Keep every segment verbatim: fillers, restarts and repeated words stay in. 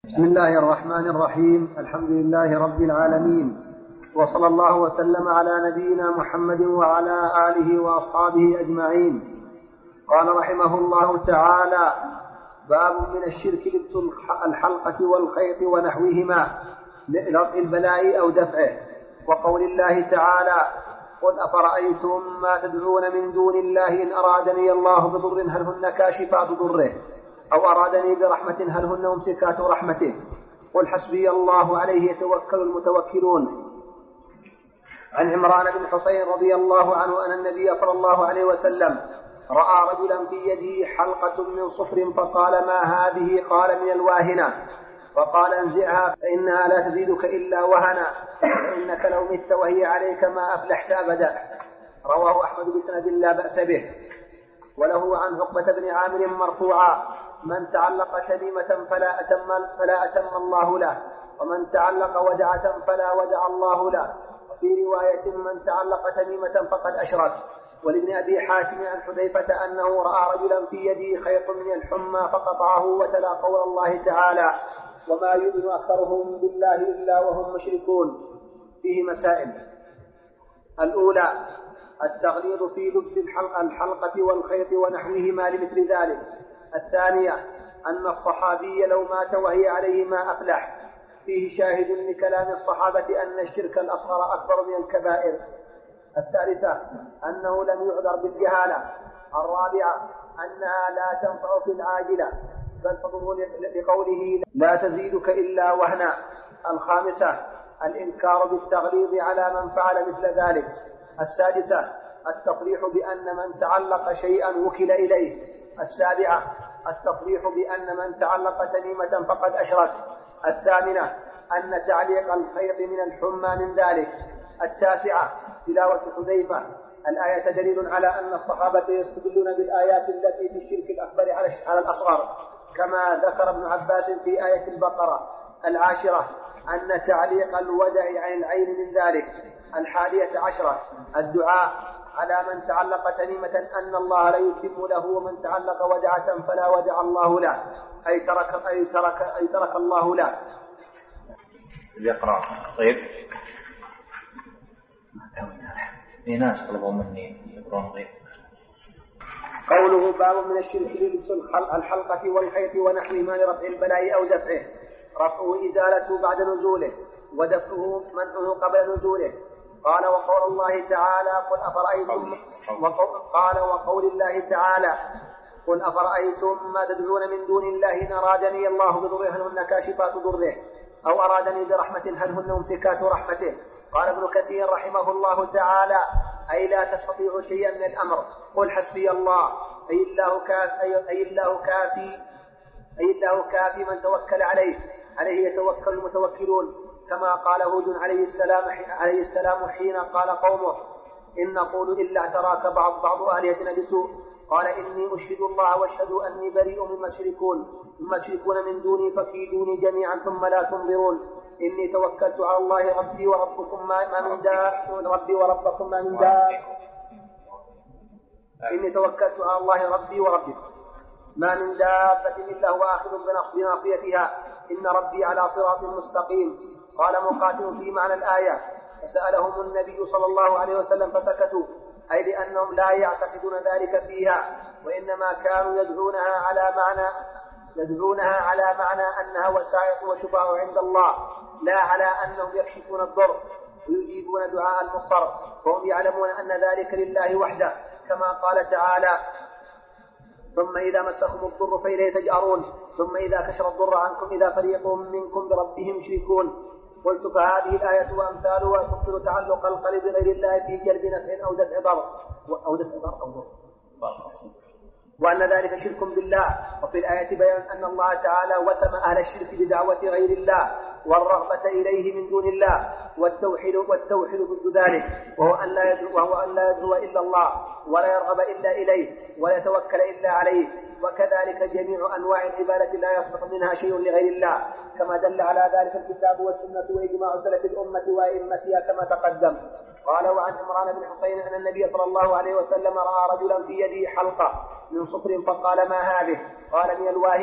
بسم الله الرحمن الرحيم. الحمد لله رب العالمين، وصلى الله وسلم على نبينا محمد وعلى آله وأصحابه أجمعين. قال رحمه الله تعالى: باب من الشرك لبس الحلقة والخيط ونحوهما لرفع البلاء أو دفعه. وقول الله تعالى: قل أفرأيتم ما تدعون من دون الله إن أرادني الله بضر هل هن كاشفات ضره أو أرادني برحمة هل هن ممسكات رحمته قل حسبي الله عليه يتوكل المتوكلون. عن عمران بن حسين رضي الله عنه أن النبي صلى الله عليه وسلم رأى رجلا في يده حلقة من صفر فقال: ما هذه؟ قال: من الواهنة. فقال: انزعها فإنها لا تزيدك إلا وهنا، فإنك لو مت وهي عليك ما أفلحت أبدا. رواه أحمد بسند لا بأس به. وله عن عقبة بن عامر مرفوعا: من تعلق تميمة فلا أتم, فلا أتم الله له، ومن تعلق ودعة فلا ودع الله له. وفي رواية: من تعلق تميمة فقد أشرك. ولابن أبي حاتم عن حذيفة أنه رأى رجلا في يده خيط من الحمى فقطعه وتلا قول الله تعالى: وما يؤمن أكثرهم بالله إلا وهم مشركون. فيه مسائل: الأولى: التغليظ في لبس الحلقة والخيط ونحوهما لمثل ذلك. الثانية: أن الصحابي لو مات وهي عليه ما أفلح. فيه شاهد لكلام الصحابة أن الشرك الأصغر أكبر من الكبائر. الثالثة: أنه لم يعذر بالجهالة. الرابعة: أنها لا تنفع في العاجلة بل تضر لقوله: لا تزيدك إلا وهنا. الخامسة: الإنكار بالتغليظ على من فعل مثل ذلك. السادسة: التصريح بأن من تعلق شيئا وكل إليه. السابعة: التصريح بأن من تعلق تميمة فقد أشرك. الثامنة: أن تعليق الخيط من الحمى من ذلك. التاسعة: تلاوة حذيفة الآية دليل على أن الصحابة يستدلون بالآيات التي في الشرك الأكبر على الأصغر، كما ذكر ابن عباس في آية البقرة. العاشرة: أن تعليق الودع عن العين من ذلك. الحادية عشرة: الدعاء على من تعلق تميمة أن الله لا يتم له، ومن تعلق ودعة فلا ودع الله له، أي ترك, أي ترك, أي ترك الله له. يقرأ. طيب، في ناس طلبوا مني يقرأون غير. قوله: باب من الشرك لبس الحلقة والخيط ونحوهما لرفع البلاء أو دفعه. رفعه إزالته بعد نزوله، ودفعه منعه قبل نزوله. قال: وقول الله تعالى: قل أفرأيتم وقول قال وقول الله تعالى: قل أفرأيتم ما تدعون من دون الله إن أرادني الله بضر هل هن كاشفات ضره أو أرادني برحمة هل هن ممسكات رحمته. قال ابن كثير رحمه الله تعالى: أي لا تستطيع شيئا من الأمر، قل حسبي الله، أي الله كافي, أي الله كافي, أي الله كافي من توكل عليه، عليه يتوكل المتوكلون. كما قال هود عليه السلام عليه السلام حين قال قومه: إن نقول إلا اعتراك بعض بعض آلهتنا بسوء. قال: إني أشهد الله واشهدوا أني بريء مما تشركون مما تشركون من دوني فكيدوني جميعا ثم لا تنظرون. إني توكلت على الله ربي وربكم ما من دابة ربي وربكم ما من دابة إني توكلت على الله ربي وربكم ما من دابة إلا هو آخذ بناصيتها إن ربي على صراط مستقيم. قال مقاتل في معنى الآية: فسألهم النبي صلى الله عليه وسلم فسكتوا، أي لأنهم لا يعتقدون ذلك فيها، وإنما كانوا يدعونها على معنى يدعونها على معنى أنها وسائط وشفاء عند الله، لا على أنهم يكشفون الضر ويجيبون دعاء المضطر، وهم يعلمون أن ذلك لله وحده، كما قال تعالى: ثم إذا مسكم الضر فإليه تجأرون ثم إذا كشف الضر عنكم إذا فريق منكم بربهم يشركون. قلت: فهذه الآية وأمثالها تبطل تعلق القلب بغير الله في جلب نفع أو دفع ضر أو دفع ضر أو ضر وأن ذلك شرك بالله. وفي الآية بيان أن الله تعالى وسم أهل الشرك بدعوة غير الله والرغبة إليه من دون الله، والتوحيد والتوحيد ضد ذلك، وهو أن لا يدعو وهو أن لا يدعو إلا الله ولا يرغب إلا إليه ولا يتوكل إلا عليه. وكذلك جميع أنواع العبادة لا يصلح منها شيء لغير الله، كما دل على ذلك الكتاب والسنة وإجماع سلف الأمة وأئمتها كما تقدم. قال: وعن عمران بن حسين أن النبي صلى الله عليه وسلم رأى رجلا في يده حلقة من صفر فقال: ما هذه؟ قال: من الواهنة.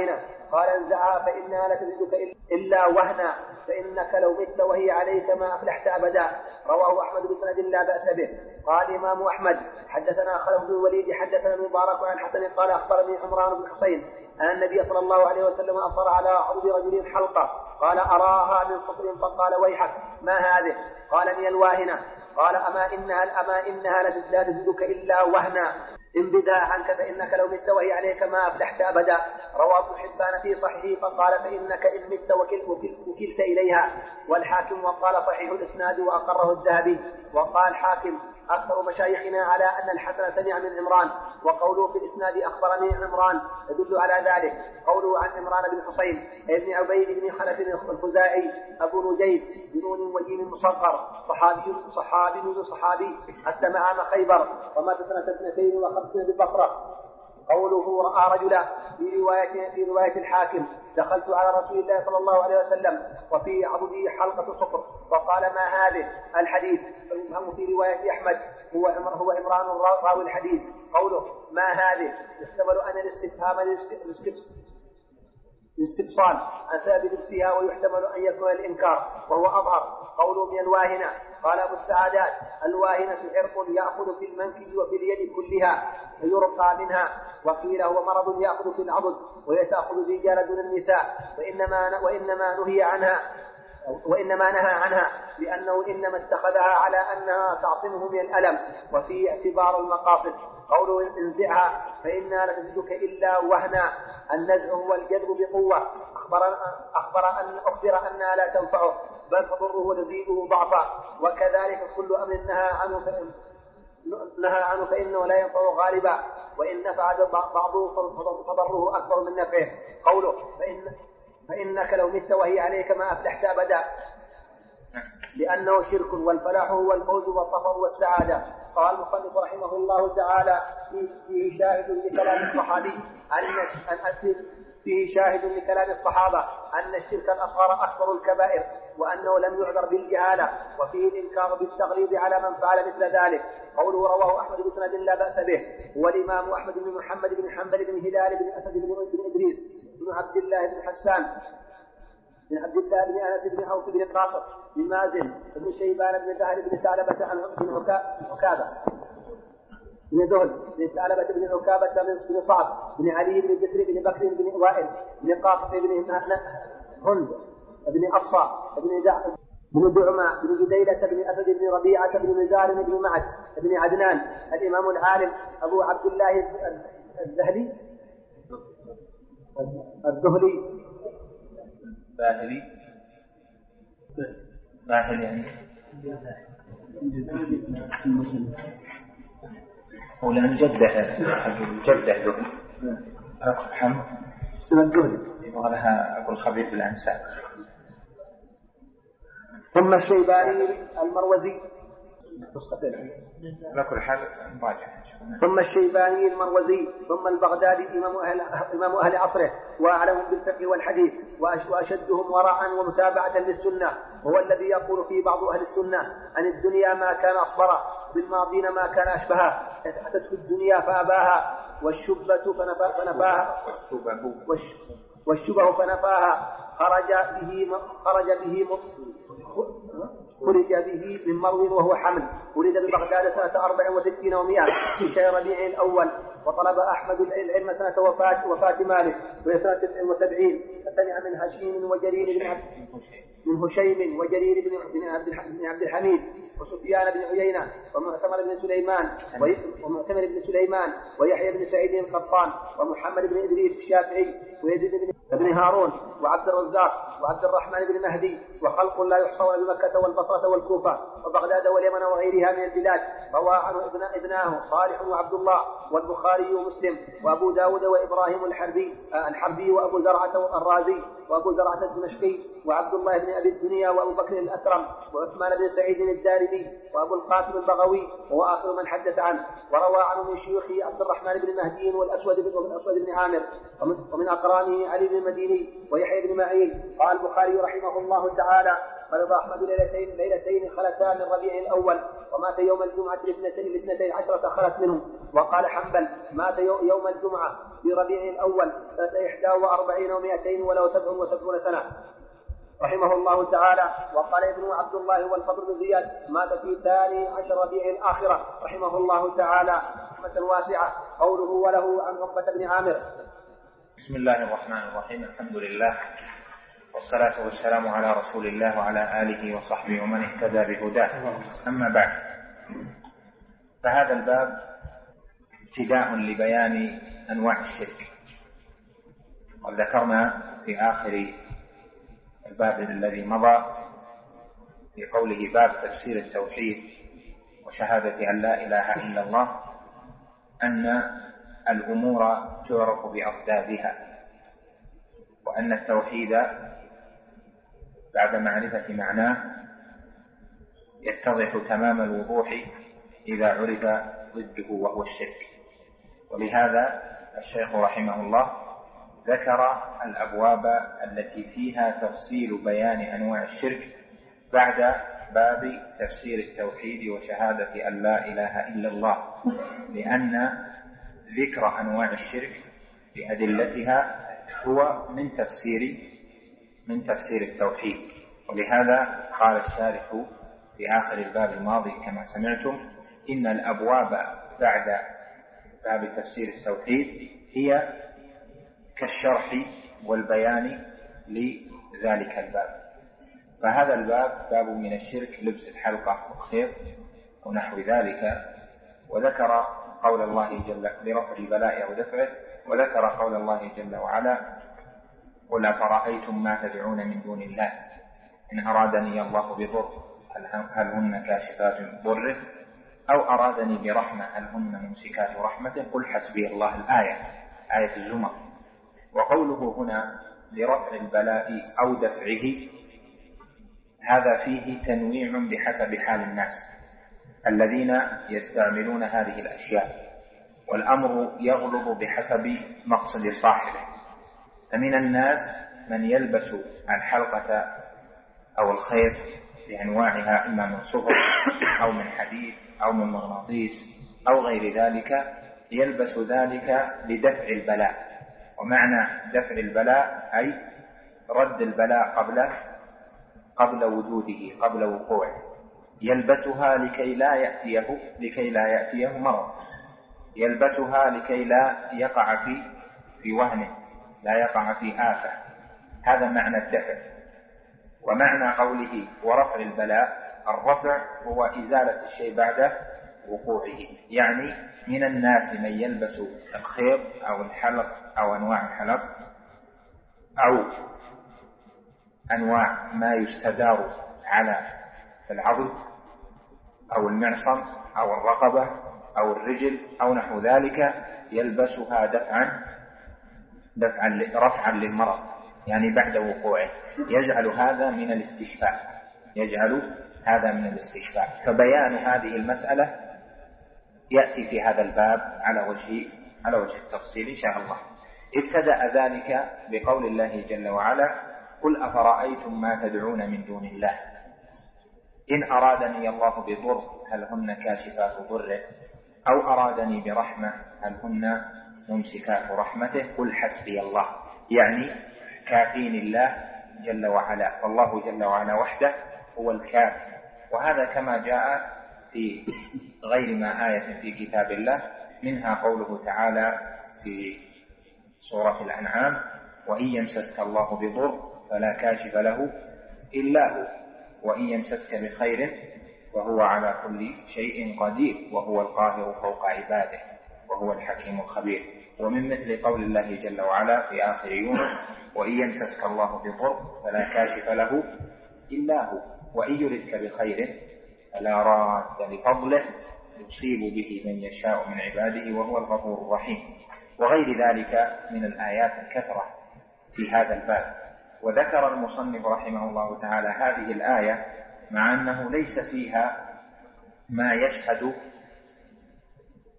قال انزعها فإنها لا تزيدك إلا وهنا فإنك لو مت وهي عليك ما أفلحت أبدا. رواه أحمد بسند لا بأس به. قال الإمام أحمد حدثنا خالد بن الوليد حدثنا المبارك عن حسن قال أخبرني عمران بن حسين أن النبي صلى الله عليه وسلم أصر على عضد رجل حلقة قال أراها من صفر فقال ويحك ما هذه؟ قال من الواهنة. قال أما إنها, أما إنها لا تزيدك إلا وهنا انبذها عنك فإنك لو مت وهي عليك ما أفلحت أبدا. رواه ابن حبان في صحيحه فقال فإنك إن مت وكل وكلت إليها. والحاكم وقال صحيح الإسناد وأقره الذهبي. وقال حاكم أكثر مشايخنا على أن الحسن سمع من عمران وقوله في الإسناد أخبرني عمران يدل على ذلك. قوله عن عمران بن حسين ابن عبيد بن خلف الخزاعي أبو نجيب بنون وجيم مصغر صحابي صحابي من صحابي أسلم عام خيبر ومات سنة اثنتين وخمسين بالبصرة. قوله رأى رجلا في رواية في رواية الحاكم دخلت على رسول الله صلى الله عليه وسلم وفي عضده حلقة صفر وقال ما هذه؟ الحديث. فيفهم في رواية أحمد هو هو عمران راوي الحديث. قوله ما هذه يحتمل أن الاستفهام الاستفصال عن سبب لبسها ويحتمل أن يكون الإنكار وهو أظهر. قوله من الواهنة. قال أبو السعادات الواهنة عرق يأخذ في المنكب وفي اليد كلها فيرقى منها. وقيل هو مرض يأخذ في العضد ويتأخذ الرجال دون النساء وإنما, وإنما نهي عنها وإنما نهى عنها لأنه إنما اتخذها على أنها تعصمه من الألم وفي اعتبار المقاصد. قوله انزعها فإنها لا تزيدك إلا وهنا. النزع هو الجذب بقوة. أخبر, أخبر أن أخبر أنها لا تنفعه بل تضره وتزيده ضعفا. وكذلك كل أمر نهى عنه فإن نهى عنه فإنه لا ينفع غالبا وإن نفع بعضه فضره أكبر من نفعه. قوله فإن فإنك لو مت وهي عليك ما أفلحت أبدا لأنه شرك والفلاح هو الفوز والظفر والسعادة. قال المصنف رحمه الله تعالى فيه شاهد لكلام الصحابي أن فيه شاهد لكلام الصحابة أن الشرك الأصغر أكبر الكبائر وأنه لم يعذر بالجهالة وفيه الإنكار بالتغليظ على من فعل مثل ذلك. قوله رواه أحمد بسند لا بأس به. والإمام أحمد بن محمد بن حنبل بن هلال بن أسد بن إدريس بن عبد الله بن حسان بن عبد الله بن أنس بن عوف بن قاصر بن مازن بن شيبان بن سهل بن ثعلبة عن بن عكابة بن ذهل بن ثعلبة بن عكابة بن صعب بن علي بن بكر بن بكر بن وائل بن قاصر بن هند بن أبصى بن دعم بن دعمة بن جديلة بن أسد بن ربيعة بن نزار بن معد بن عدنان. الإمام العالم أبو عبد الله الذهلي الذهلي باهلي باهلي يعني هو لأن جده جده ذهلي أقول اسمه الذهلي يبغى لها أقول خبير بالأنساب. ثم الشيباني المروزي على كل حال مراجع. ثم الشيباني المروزي ثم البغدادي إمام أهل, إمام أهل عصره وأعلمهم بالفقه والحديث وأشدهم ورعا ومتابعة للسنة هو الذي يقول في بعض أهل السنة عن الدنيا ما كان أصبرا بالماضين ما كان أشبها أتته الدنيا فأباها والشبة فنفاها والشبه فنفاها خرج به خرج به خرج به من مرو وهو حمل. ولد ببغداد سنة أربع وستين ومئة في شهر ربيع الأول وطلب أحمد العلم سنة وفاة وفاة مالك وهي سنة تسع وسبعين فسمع من هشيم وجرير بن عبد من هشيم وجرير بن عبد الحميد وسفيان بن عيينة ومعتمر بن سليمان ومعتمر بن سليمان ويحيى بن سعيد القطان ومحمد بن إدريس الشافعي ويزيد بن هارون وعبد الرزاق وعبد الرحمن بن مهدي وخلق لا يحصون بمكة والبصرة والكوفة وبغداد واليمن وغيرها من البلاد. روى عنه ابن ابناه صالح وعبد الله والبخاري ومسلم وأبو داود وإبراهيم الحربي الحربي وأبو زرعة الرازي وأبو زرعة الدمشقي وعبد الله بن أبي الدنيا وأبو بكر الأكرم وعثمان بن سعيد الدارمي وأبو القاسم البغوي وهو آخر من حدث عنه. وروى عنه من شيوخه عبد الرحمن بن مهدي والأسود بن والأسود بن عامر ومن أقرانه علي بن المديني ويحيى بن معين. قال البخاري رحمه الله تعالى مرض أحمد ليلتين ليلتين خلتا من ربيع الأول ومات يوم الجمعة الاثنتين عشرة خلت منه. وقال حنبل مات يوم الجمعة في ربيع الأول سنة إحدى وأربعين ومائتين وله سبع وسبعون سنة رحمه الله تعالى. وقال ابن عبد الله والفضل بن زياد مات في ثاني عشر ربيع الآخرة رحمه الله تعالى رحمة واسعة. قوله وله عن عقبة بن عامر. بسم الله الرحمن الرحيم. الحمد لله والصلاة والسلام على رسول الله وعلى آله وصحبه ومن اهتدى بهداه. أما بعد، فهذا الباب ابتداء لبيان أنواع الشرك. وذكرنا في آخر الباب الذي مضى في قوله باب تفسير التوحيد وشهادة أن لا إله إلا الله أن الأمور تعرف بأضدادها، وأن التوحيد بعد معرفة معناه يتضح تمام الوضوح إذا عرف ضده وهو الشرك. ولهذا الشيخ رحمه الله ذكر الأبواب التي فيها تفصيل بيان أنواع الشرك بعد باب تفسير التوحيد وشهادة أن لا إله إلا الله، لأن ذكر أنواع الشرك بأدلتها هو من تفسير من تفسير التوحيد. ولهذا قال الشارح في آخر الباب الماضي كما سمعتم إن الأبواب بعد باب تفسير التوحيد هي كالشرح والبيان لذلك الباب. فهذا الباب باب من الشرك لبس الحلقة والخيط ونحو ذلك، وذكر قول الله جل لرفع البلاء أو دفعه، وذكر قول الله جل وعلا قل أفرأيتم ما تدعون من دون الله إن أرادني الله بضر هل هن كاشفات ضره أو أرادني برحمة هل هن ممسكات رحمته قل حسبي الله. الآية آية الزمر. وقوله هنا لرفع البلاء أو دفعه هذا فيه تنويع بحسب حال الناس الذين يستعملون هذه الأشياء، والأمر يغلب بحسب مقصد صاحبه. فمن الناس من يلبس الحلقة أو الخيط بأنواعها إما من صفر أو من حديد أو من مغناطيس أو غير ذلك، يلبس ذلك لدفع البلاء. ومعنى دفع البلاء أي رد البلاء قبل قبل وجوده قبل وقوعه. يلبسها لكي لا يأتيه لكي لا يأتيه مرض، يلبسها لكي لا يقع في في وهن، لا يقع في آفة. هذا معنى الدفع. ومعنى قوله ورفع البلاء الرفع هو إزالة الشيء بعد وقوعه. يعني من الناس من يلبس الخيط أو الحلق أو أنواع الحلق أو أنواع ما يستدار على العضد أو المعصم أو الرقبة أو الرجل أو نحو ذلك، يلبسها دفعا دفعا رفعا للمرض، يعني بعد وقوعه. يجعل هذا من الاستشفاء يجعل هذا من الاستشفاء. فبيان هذه المسألة يأتي في هذا الباب على وجه على وجه التفصيل إن شاء الله. ابتدأ ذلك بقول الله جل وعلا قل أفرأيتم ما تدعون من دون الله إن أرادني الله بضر هل هن كاشفات ضره أو أرادني برحمة هل هن ممسكات رحمته قل حسبي الله. يعني كافين الله جل وعلا، والله جل وعلا وحده هو الكافي. وهذا كما جاء في غير ما آية في كتاب الله، منها قوله تعالى في سورة الأنعام وإن يمسسك الله بضر فلا كاشف له إلا هو وإن يمسسك بخير وهو على كل شيء قدير وهو القاهر فوق عباده وهو الحكيم الخبير. ومن مثل قول الله جل وعلا في آخر يونس وإن يمسسك الله بضر فلا كاشف له إلا هو وإن يردك بخير فلا راد لفضله يصيب به من يشاء من عباده وهو الغفور الرحيم. وغير ذلك من الآيات الكثرة في هذا الباب. وذكر المصنف رحمه الله تعالى هذه الآية مع أنه ليس فيها ما يشهد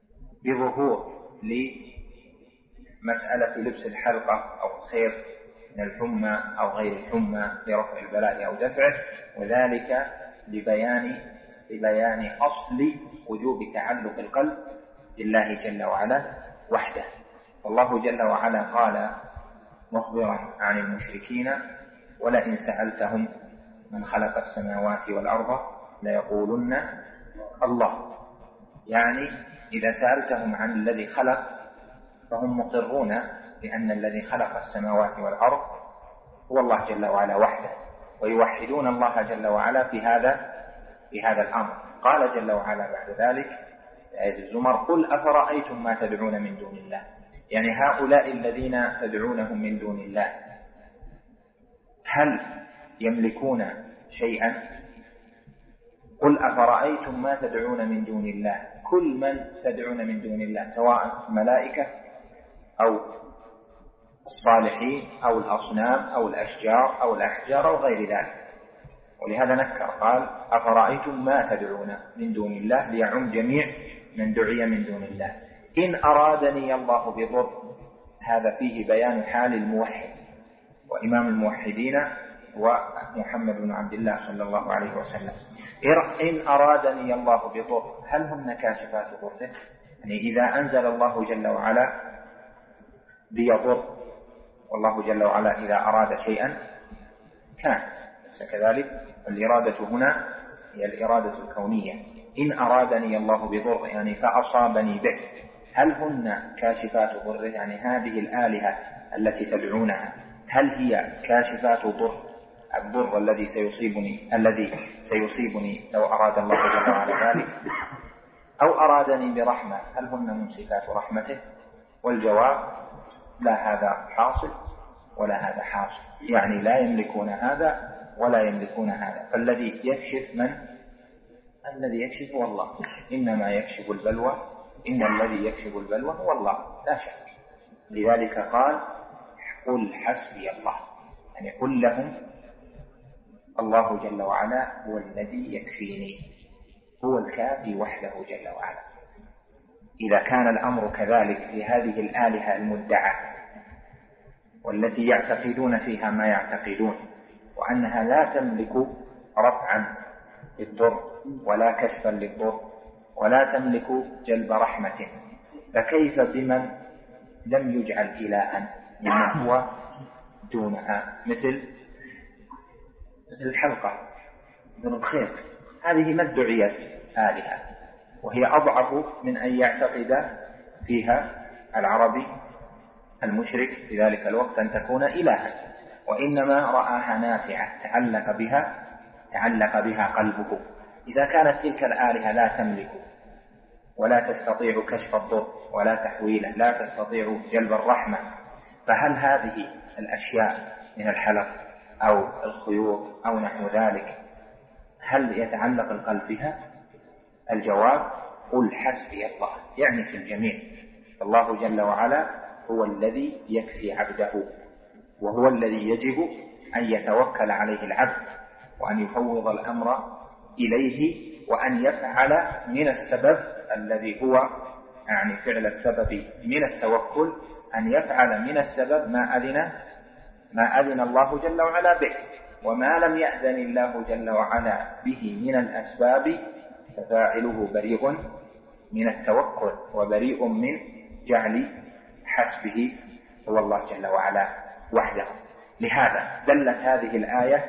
بظهور لمسألة لبس الحلقة أو الخير من الحمى أو غير الحمى لرفع البلاء أو دفعه، وذلك لبيان لبيان أصل وجوب تعلق القلب بالله جل وعلا وحده. والله جل وعلا قال مخبرا عن المشركين: ولئن سألتهم من خلق السماوات والأرض ليقولن الله. يعني إذا سألتهم عن الذي خلق فهم مقرون بأن الذي خلق السماوات والأرض هو الله جل وعلا وحده، ويوحدون الله جل وعلا في هذا في هذا الأمر. قال جل وعلا بعد ذلك في آية الزمر: قل أفرأيتم ما تدعون من دون الله. يعني هؤلاء الذين تدعونهم من دون الله هل يملكون شيئا؟ قل أفرأيتم ما تدعون من دون الله، كل من تدعون من دون الله سواء الملائكة أو الصالحين أو الأصنام أو الأشجار أو الأحجار أو غير ذلك. ولهذا نكر قال: أفرأيتم ما تدعون من دون الله، ليعم جميع من دعي من دون الله. إن أرادني الله بضر، هذا فيه بيان حال الموحد، وإمام الموحدين هو محمد بن عبد الله صلى الله عليه وسلم. إن أرادني الله بضر، هل هن كاشفات ضره؟ يعني إذا أنزل الله جل وعلا بيضر، والله جل وعلا إذا أراد شيئا كان، كذلك الإرادة هنا هي الإرادة الكونية. إن أرادني الله بضر يعني فأصابني به، هل هن كاشفات ضره؟ يعني هذه الآلهة التي تدعونها هل هي كاشفات ضر الضر الذي سيصيبني الذي سيصيبني لو أراد الله جل وعلا ذلك؟ أو أرادني برحمة، هل هن ممسكات رحمته؟ والجواب: لا هذا حاصل ولا هذا حاصل، يعني لا يملكون هذا ولا يملكون هذا. فالذي يكشف من؟ الذي يكشف هو الله. إنما يكشف البلوى إن الذي يكشف البلوى هو الله لا شك. لذلك قال: قل حسبي الله، يعني قل لهم الله جل وعلا هو الذي يكفيني، هو الكافي وحده جل وعلا. إذا كان الأمر كذلك لهذه الآلهة المدعاة والتي يعتقدون فيها ما يعتقدون، وأنها لا تملك رفعا للضر ولا كشفا للضر ولا تملك جلب رحمة، فكيف بمن لم يجعل إلها مما هو دونها، مثل مثل الحلقة، مثل الخيط، هذه ما ادعيت آلهة، وهي أضعف من أن يعتقد فيها العربي المشرك في ذلك الوقت أن تكون إلها، وإنما رآها نافعة تعلق بها تعلق بها قلبه. إذا كانت تلك الآلهة لا تملك ولا تستطيع كشف الضر ولا تحويله، لا تستطيع جلب الرحمة، فهل هذه الأشياء من الحلق أو الخيوط أو نحو ذلك هل يتعلق القلب بها؟ الجواب: قل حسبي الله، يعني في الجميع. الله جل وعلا هو الذي يكفي عبده، وهو الذي يجب أن يتوكل عليه العبد، وأن يفوض الأمر إليه، وأن يفعل من السبب الذي هو يعني فعل السبب من التوكل، أن يفعل من السبب ما أذن ما أذن الله جل وعلا به، وما لم يأذن الله جل وعلا به من الأسباب ففاعله بريء من التوكل وبريء من جعل حسبه هو الله جل وعلا وحده. لهذا دلت هذه الآية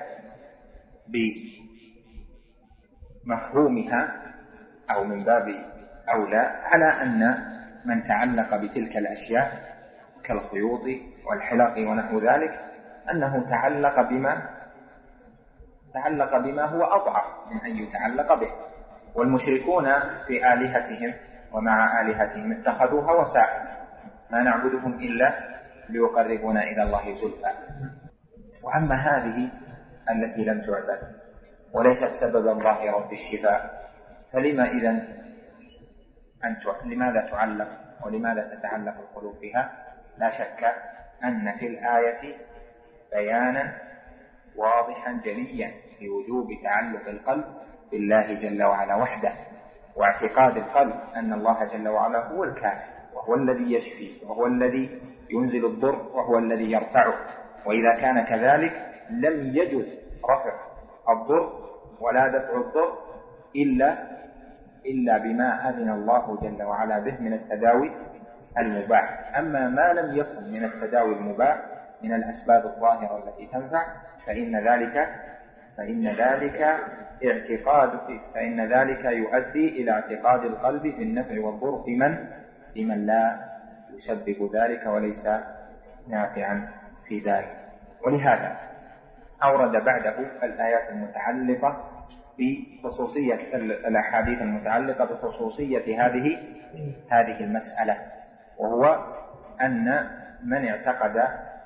بمفهومها أو من باب أولى على أن من تعلق بتلك الأشياء كالخيوط والحلق ونحو ذلك أنه تعلق بما تعلق بما هو أضعف من أن يتعلق به. والمشركون في آلهتهم ومع آلهتهم اتخذوها وسائل، ما نعبدهم إلا ليقربونا إلى الله زلفى. وأما هذه التي لم تعبد وليست سببا ظاهرا في الشفاء، فلما إذن أن لماذا تعلق ولماذا تتعلق القلوب بها؟ لا شك أن في الآية بيانا واضحا جليا في وجوب تعلق القلب بالله جل وعلا وحده، واعتقاد القلب أن الله جل وعلا هو الكافي، وهو الذي يشفي، وهو الذي ينزل الضر، وهو الذي يرفعه، وإذا كان كذلك لم يجوز رفع الضر ولا دفع الضر إلا إلا بما أذن الله جل وعلا به من التداوي المباح. أما ما لم يكن من التداوي المباح من الأسباب الظاهرة التي تنفع فإن ذلك فإن ذلك اعتقاد فإن ذلك يؤدي إلى اعتقاد القلب في النفع والضر في من في من لا يسبب ذلك وليس نافعا في ذلك. ولهذا أورد بعده الآيات المتعلقة بخصوصية الأحاديث المتعلقة بخصوصية هذه هذه المسألة، وهو أن من اعتقد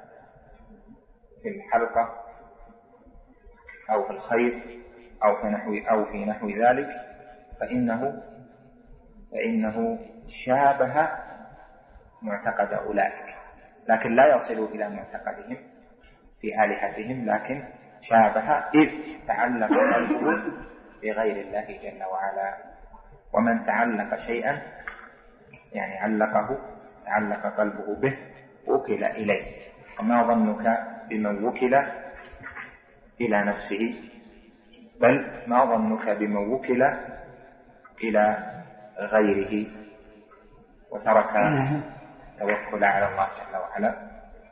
في الحلقة أو في الخير أو في نحو أو في نحو ذلك فإنه فإنه شابه معتقد أولئك، لكن لا يصل إلى معتقدهم في آلهتهم، لكن شابه إذ تعلق قلبه بغير الله جل وعلا. ومن تعلق شيئا يعني علقه تعلق قلبه به وكل إليه. وما ظنك بمن وكل إلى نفسه، بل ما ظنك بمن وكل إلى غيره وترك التوكل على الله جل وعلا.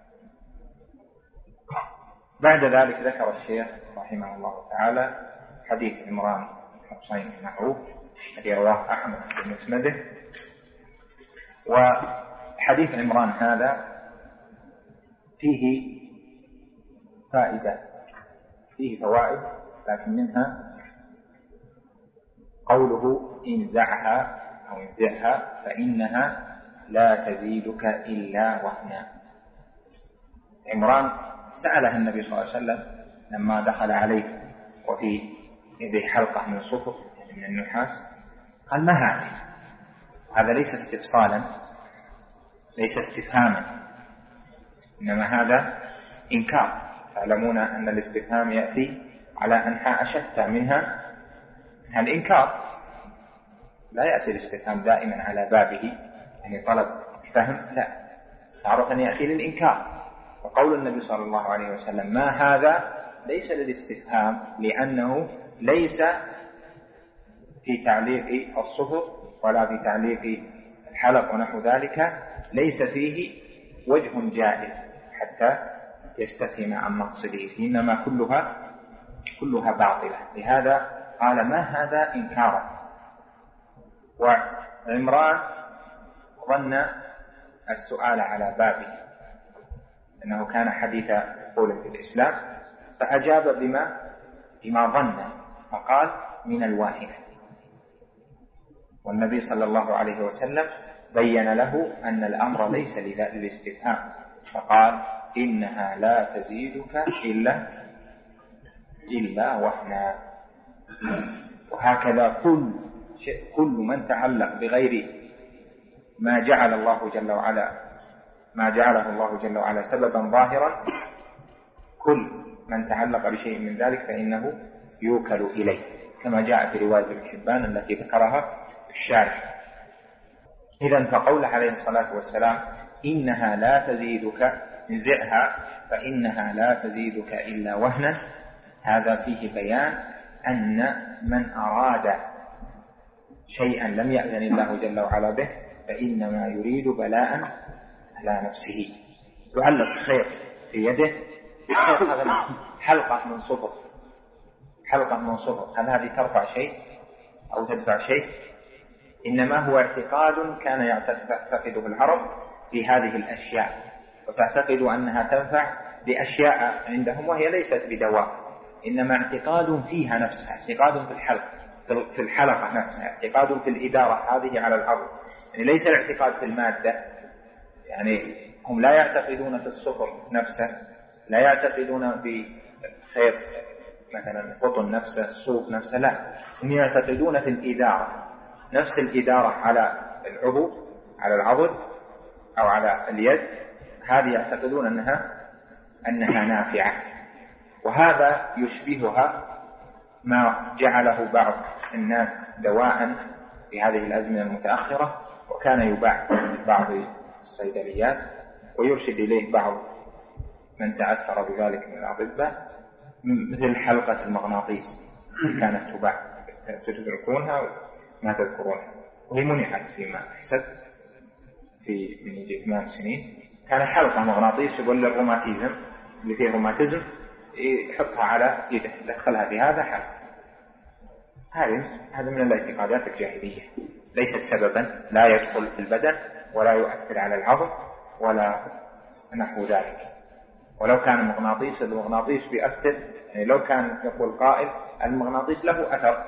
بعد ذلك ذكر الشيخ رحمه الله تعالى حديث عمران بن حسين المعروف الذي رواه أحمد في مسنده. وحديث عمران هذا فيه فائدة فيه فوائد، لكن منها قوله انزعها أو انزعها فإنها لا تزيدك إلا وهنا. عمران سأله النبي صلى الله عليه وسلم لما دخل عليه وفي يده حلقة من صفر من النحاس قال: ما هذه؟ هذا ليس استفصالا، ليس استفهاما، إنما هذا إنكار. تعلمون أن الاستفهام يأتي على أنحاء شتى، منها الإنكار. لا يأتي الاستفهام دائما على بابه يعني طلب فهم، لا، تعرف أن يأتي للإنكار. وقول النبي صلى الله عليه وسلم ما هذا ليس للاستفهام، لأنه ليس في تعليق الصفر ولا في تعليق الحلق ونحو ذلك ليس فيه وجه جائز حتى يستفهم عن مقصده، إنما كلها كلها باطلة. لهذا قال ما هذا إنكارا. وعمران ظن السؤال على بابه أنه كان حديث قول في الإسلام، فأجاب بما بما ظن فقال من الواهنة. والنبي صلى الله عليه وسلم بين له أن الأمر ليس للاستفهام، فقال إنها لا تزيدك إلا إلا وهنا. وهكذا كل كل من تعلق بغير ما جعل الله جل وعلا ما جعله الله جل وعلا سببا ظاهرا، كل من تعلق بشيء من ذلك فإنه يوكل إليه، كما جاء في رواية ابن حبان التي ذكرها الشارح. إذن فقول عليه الصلاة والسلام إنها لا تزيدك انزعها فإنها لا تزيدك إلا وهنا، هذا فيه بيان أن من أراد شيئا لم يأذن الله جل وعلا به فإنما يريد بلاء على نفسه. يعلق خير في يده حلقة من صفر حلقة من صفر هل هذه ترفع شيء أو تدفع شيء؟ إنما هو اعتقاد كان يعتقده العرب في هذه الأشياء، وتعتقد أنها تنفع بأشياء عندهم وهي ليست بدواء، إنما اعتقاد فيها نفسها، اعتقاد في الحلقة في الحلقة نفسها، اعتقاد في الإدارة هذه على الأرض، يعني ليس الاعتقاد في المادة. يعني هم لا يعتقدون في الصفر نفسه، لا يعتقدون في خير مثلا قطن نفسه، الصوف نفسه، لا، هم يعتقدون في الإدارة، نفس الإدارة على العضو على العضد أو على اليد، هذه يعتقدون أنها أنها نافعة. وهذا يشبهها ما جعله بعض الناس دواء في هذه الأزمنة المتأخرة، وكان يباع في بعض الصيدليات ويرشد إليه بعض من تعثر بذلك من الأطباء مثل حلقة المغناطيس كانت تباع، تدركونها ما تذكرونها، وهي منعت فيما أحسست في من يجي ثمان سنين. كانت حلقة مغناطيس يقول للروماتيزم اللي فيه روماتيزم يحطها على يده يدخلها في هذا حل. هذه هذا من الاعتقادات الجاهلية، ليست سببا، لا يدخل في البدن ولا يؤثر على العظم ولا نحو ذلك. ولو كان مغناطيس المغناطيس بيأثر، يعني لو كان يقول قائل المغناطيس له أثر،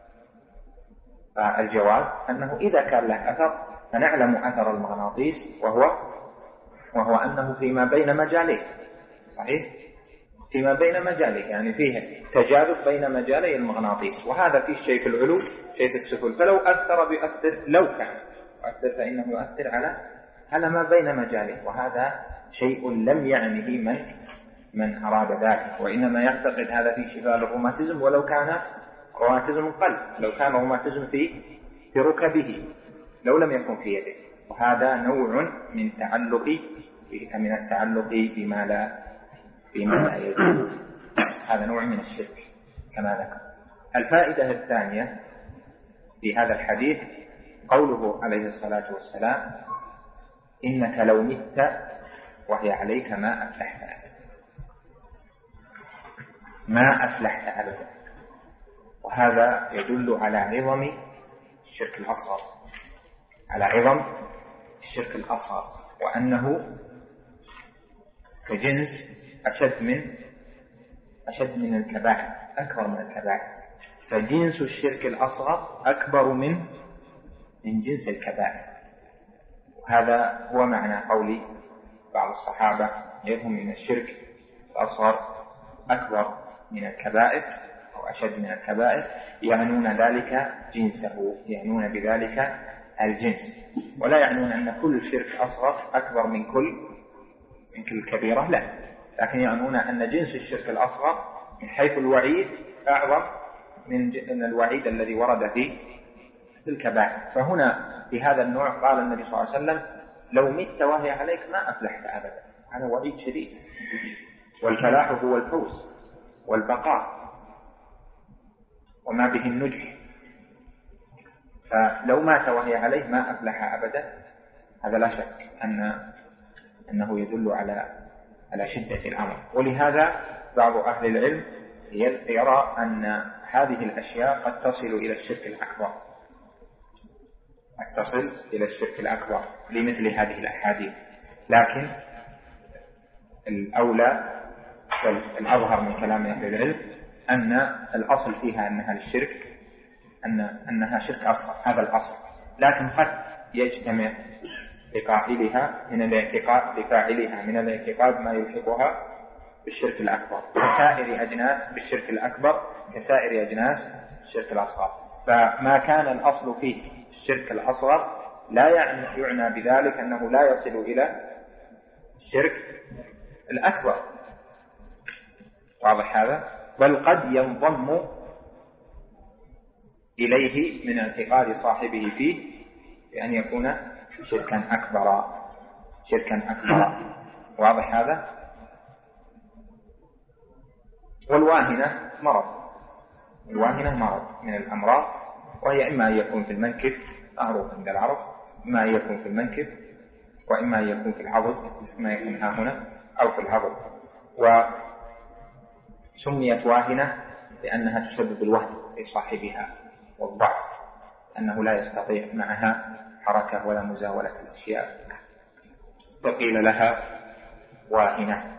فالجواب أنه إذا كان له أثر فنعلم أثر المغناطيس وهو وهو أنه فيما بين مجاليه، صحيح؟ فيما بين مجاليه، يعني فيه تجاذب بين مجالي المغناطيس، وهذا فيه شيء في العلو شيء في السفل، فلو أثر بيؤثر، لو كان يؤثر فإنه يؤثر على على ما بين مجاليه، وهذا شيء لم يعنه من من أراد ذلك، وإنما يعتقد هذا في شفاء الروماتيزم، ولو كان روماتيزم قلب، لو كان روماتيزم في في ركبه لو لم يكن في يده، وهذا نوع من تعلق من التعلق بما لا بما لا يجوز، هذا نوع من الشرك كما ذكر. الفائدة الثانية في هذا الحديث قوله عليه الصلاة والسلام: إنك لو مت وهي عليك ما أفلحت أبدا، ما أفلحت أبدا. وهذا يدل على عظم الشرك الأصغر، على عظم الشرك الأصغر، وأنه كجنس أشد من أشد من الكبائر، أكبر من الكبائر، فجنس الشرك الأصغر أكبر من من جنس الكبائر. وهذا هو معنى قول بعض الصحابة: يفهم من الشرك الأصغر أكبر من الكبائر أو أشد من الكبائر، يعنون ذلك جنسه، يعنون بذلك الجنس، ولا يعنون أن كل شرك أصغر أكبر من كل من كل كبيرة، لا، لكن يعنون أن جنس الشرك الأصغر من حيث الوعيد أعظم من الوعيد الذي ورد في الكبائر. فهنا في هذا النوع قال النبي صلى الله عليه وسلم: لو مت وهي عليك ما أفلحت أبدا. هذا وعيد شديد، والفلاح هو الفوز والبقاء وما به النجح، فلو مات وهي عليه ما أفلح أبدا، هذا لا شك أن أنه يدل على على شدة الأمر. ولهذا بعض أهل العلم يرى أن هذه الأشياء قد تصل إلى الشرك الأكبر، قد تصل إلى الشرك الأكبر لمثل هذه الأحاديث، لكن الأولى والأظهر من كلام أهل العلم أن الأصل فيها أنها للشرك، أن أنها شرك أصغر، هذا الأصل، لكن قد يجتمع لقائلها من الاعتقاد لفاعلها من الاعتقاد ما يلحقها بالشرك الأكبر كسائر أجناس بالشرك الأكبر كسائر أجناس الشرك الأصغر. فما كان الأصل فيه الشرك الأصغر لا يعني يعنى بذلك أنه لا يصل إلى الشرك الأكبر، واضح هذا؟ بل قد ينضم إليه من اعتقاد صاحبه فيه بأن يكون شركا أكبر شركا أكبر واضح هذا؟ والواهنة مرض، الواهنة مرض من الأمراض، وهي إما أن يكون في المنكب معروف عند العرب، إما أن يكون في المنكب، وإما أن يكون في العضد، إما يكون ها هنا أو في العضد. وسميت واهنة لأنها تسبب الوهن لصاحبها والضعف، أنه لا يستطيع معها حركة ولا مزاولة الأشياء، فقيل لها واهنة.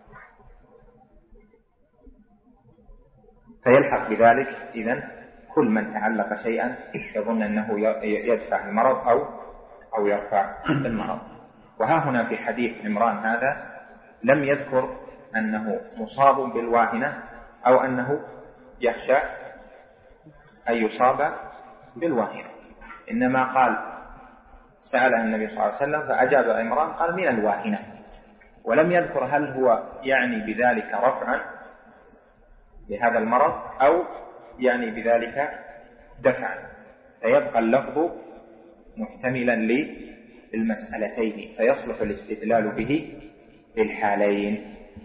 فيلحق بذلك إذن كل من تعلق شيئا يظن أنه يدفع المرض أو أو يرفع المرض. وها هنا في حديث عمران هذا لم يذكر أنه مصاب بالواهنة أو أنه يخشى أن يصاب بالواهنة، إنما قال سأله النبي صلى الله عليه وسلم فأجاب عمران قال من الواهنة، ولم يذكر هل هو يعني بذلك رفعا لهذا المرض أو يعني بذلك دفعا، فيبقى اللفظ محتملا للمسألتين، فيصلح الاستدلال به للحالين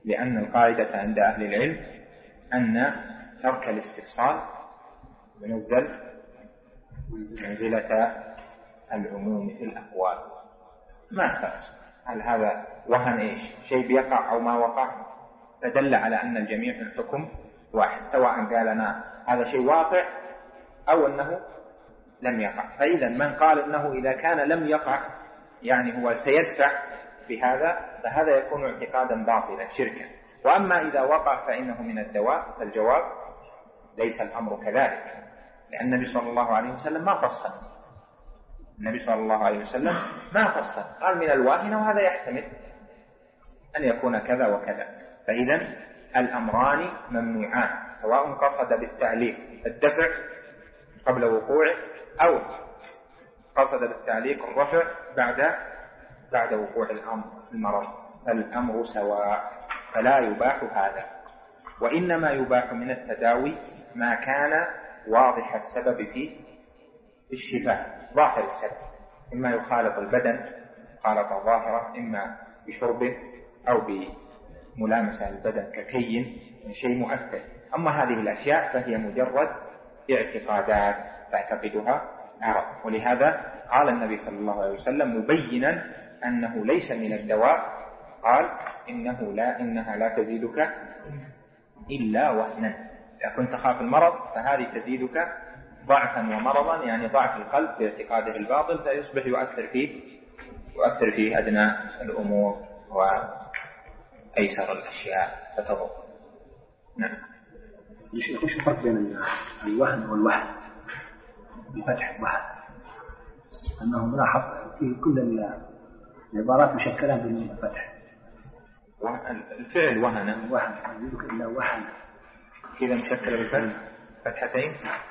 لأن القاعدة عند أهل العلم أن ترك الاستفصال ينزل منزلة العموم في الأقوال. ما استفصل هل هذا وهن إيش شيء بيقع أو ما وقع، فدل على أن الجميع في الحكم واحد، سواء قال أنا هذا شيء واقع أو أنه لم يقع. فإذا من قال أنه إذا كان لم يقع يعني هو سيدفع بهذا، فهذا يكون اعتقادا باطلا شركا. وأما إذا وقع فإنه من الدواء، فالجواب ليس الأمر كذلك، لأن النبي صلى الله عليه وسلم ما فصل. النبي صلى الله عليه وسلم ما فصل، قال من الواهنة، وهذا يحتمل أن يكون كذا وكذا. فإذا الأمران ممنوعان، سواء قصد بالتعليق الدفع قبل وقوعه أو قصد بالتعليق الرفع بعد بعد وقوع الأمر المرض، الأمر سواء، فلا يباح هذا. وإنما يباح من التداوي ما كان واضح السبب في الشفاء، ظاهر السبب، إما يخالط البدن خالطة ظاهرة، إما بشرب أو بملامسة البدن ككي شيء مؤثر. أما هذه الأشياء فهي مجرد اعتقادات تعتقدها عرب. ولهذا قال النبي صلى الله عليه وسلم مبينا أنه ليس من الدواء، قال إنه لا إنها لا تزيدك إلا وهنا. إذا كنت تخاف المرض فهذه تزيدك ضعفا ومرضا، يعني ضعف القلب باعتقاده الباطل، فيصبح يؤثر فيه يؤثر فيه أدنى الأمور وأيسر الأشياء فتضر. نعم. ايش الفرق بين الوهن والوهن؟ الفتح وهن، أنه ملاحظ في كل العبارات مشكلة بالفتح. الفعل وهن وهن يزيدك إلا وهن كذا مشكلة بالفتح فتحتين.